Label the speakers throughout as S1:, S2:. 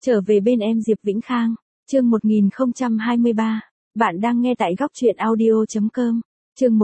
S1: Trở về bên em Diệp Vĩnh Khang, chương 1023. Bạn đang nghe tại góc truyện audio.com. Chương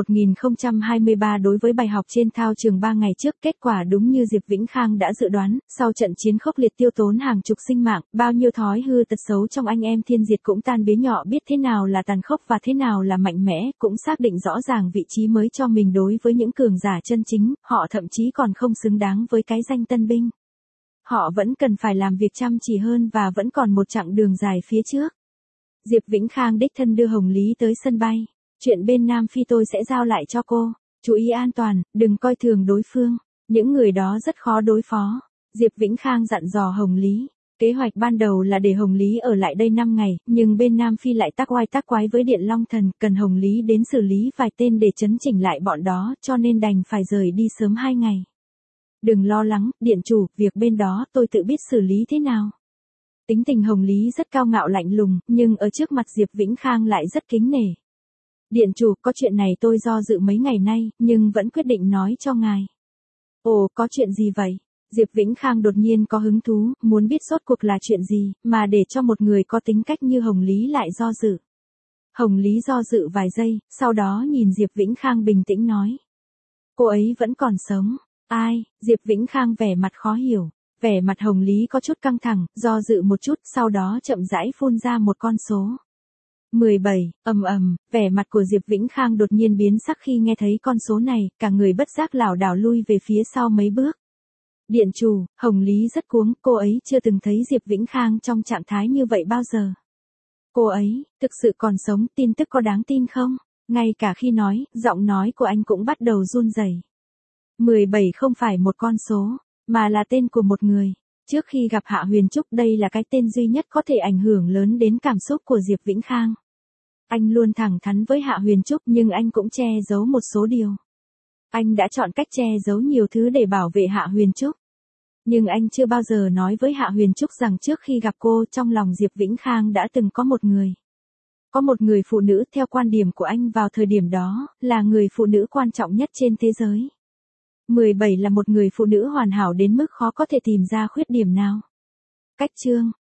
S1: 1023 đối với bài học trên thao trường 3 ngày trước, kết quả đúng như Diệp Vĩnh Khang đã dự đoán, sau trận chiến khốc liệt tiêu tốn hàng chục sinh mạng, bao nhiêu thói hư tật xấu trong anh em Thiên Diệt cũng tan biến nhỏ, biết thế nào là tàn khốc và thế nào là mạnh mẽ, cũng xác định rõ ràng vị trí mới cho mình đối với những cường giả chân chính, họ thậm chí còn không xứng đáng với cái danh tân binh. Họ vẫn cần phải làm việc chăm chỉ hơn và vẫn còn một chặng đường dài phía trước. Diệp Vĩnh Khang đích thân đưa Hồng Lý tới sân bay. Chuyện bên Nam Phi tôi sẽ giao lại cho cô. Chú ý an toàn, đừng coi thường đối phương. Những người đó rất khó đối phó. Diệp Vĩnh Khang dặn dò Hồng Lý. Kế hoạch ban đầu là để Hồng Lý ở lại đây 5 ngày, nhưng bên Nam Phi lại tác oai tác quái với Điện Long Thần, cần Hồng Lý đến xử lý vài tên để chấn chỉnh lại bọn đó, cho nên đành phải rời đi sớm 2 ngày. Đừng lo lắng, điện chủ, việc bên đó tôi tự biết xử lý thế nào. Tính tình Hồng Lý rất cao ngạo lạnh lùng, nhưng ở trước mặt Diệp Vĩnh Khang lại rất kính nể. Điện chủ, có chuyện này tôi do dự mấy ngày nay, nhưng vẫn quyết định nói cho ngài. Ồ, có chuyện gì vậy? Diệp Vĩnh Khang đột nhiên có hứng thú, muốn biết rốt cuộc là chuyện gì, mà để cho một người có tính cách như Hồng Lý lại do dự. Hồng Lý do dự vài giây, sau đó nhìn Diệp Vĩnh Khang bình tĩnh nói. Cô ấy vẫn còn sống. Ai? Diệp Vĩnh Khang vẻ mặt khó hiểu. Vẻ mặt Hồng Lý có chút căng thẳng, do dự một chút, sau đó chậm rãi phun ra một con số. 17, vẻ mặt của Diệp Vĩnh Khang đột nhiên biến sắc khi nghe thấy con số này, cả người bất giác lảo đảo lui về phía sau mấy bước. Điện chủ, Hồng Lý rất cuống, cô ấy chưa từng thấy Diệp Vĩnh Khang trong trạng thái như vậy bao giờ. Cô ấy, thực sự còn sống, tin tức có đáng tin không? Ngay cả khi nói, giọng nói của anh cũng bắt đầu run rẩy. 17 không phải một con số, mà là tên của một người. Trước khi gặp Hạ Huyền Trúc, đây là cái tên duy nhất có thể ảnh hưởng lớn đến cảm xúc của Diệp Vĩnh Khang. Anh luôn thẳng thắn với Hạ Huyền Trúc, nhưng anh cũng che giấu một số điều. Anh đã chọn cách che giấu nhiều thứ để bảo vệ Hạ Huyền Trúc. Nhưng anh chưa bao giờ nói với Hạ Huyền Trúc rằng trước khi gặp cô, trong lòng Diệp Vĩnh Khang đã từng có một người. Có một người phụ nữ, theo quan điểm của anh vào thời điểm đó, là người phụ nữ quan trọng nhất trên thế giới. 17 là một người phụ nữ hoàn hảo đến mức khó có thể tìm ra khuyết điểm nào. Cách chương,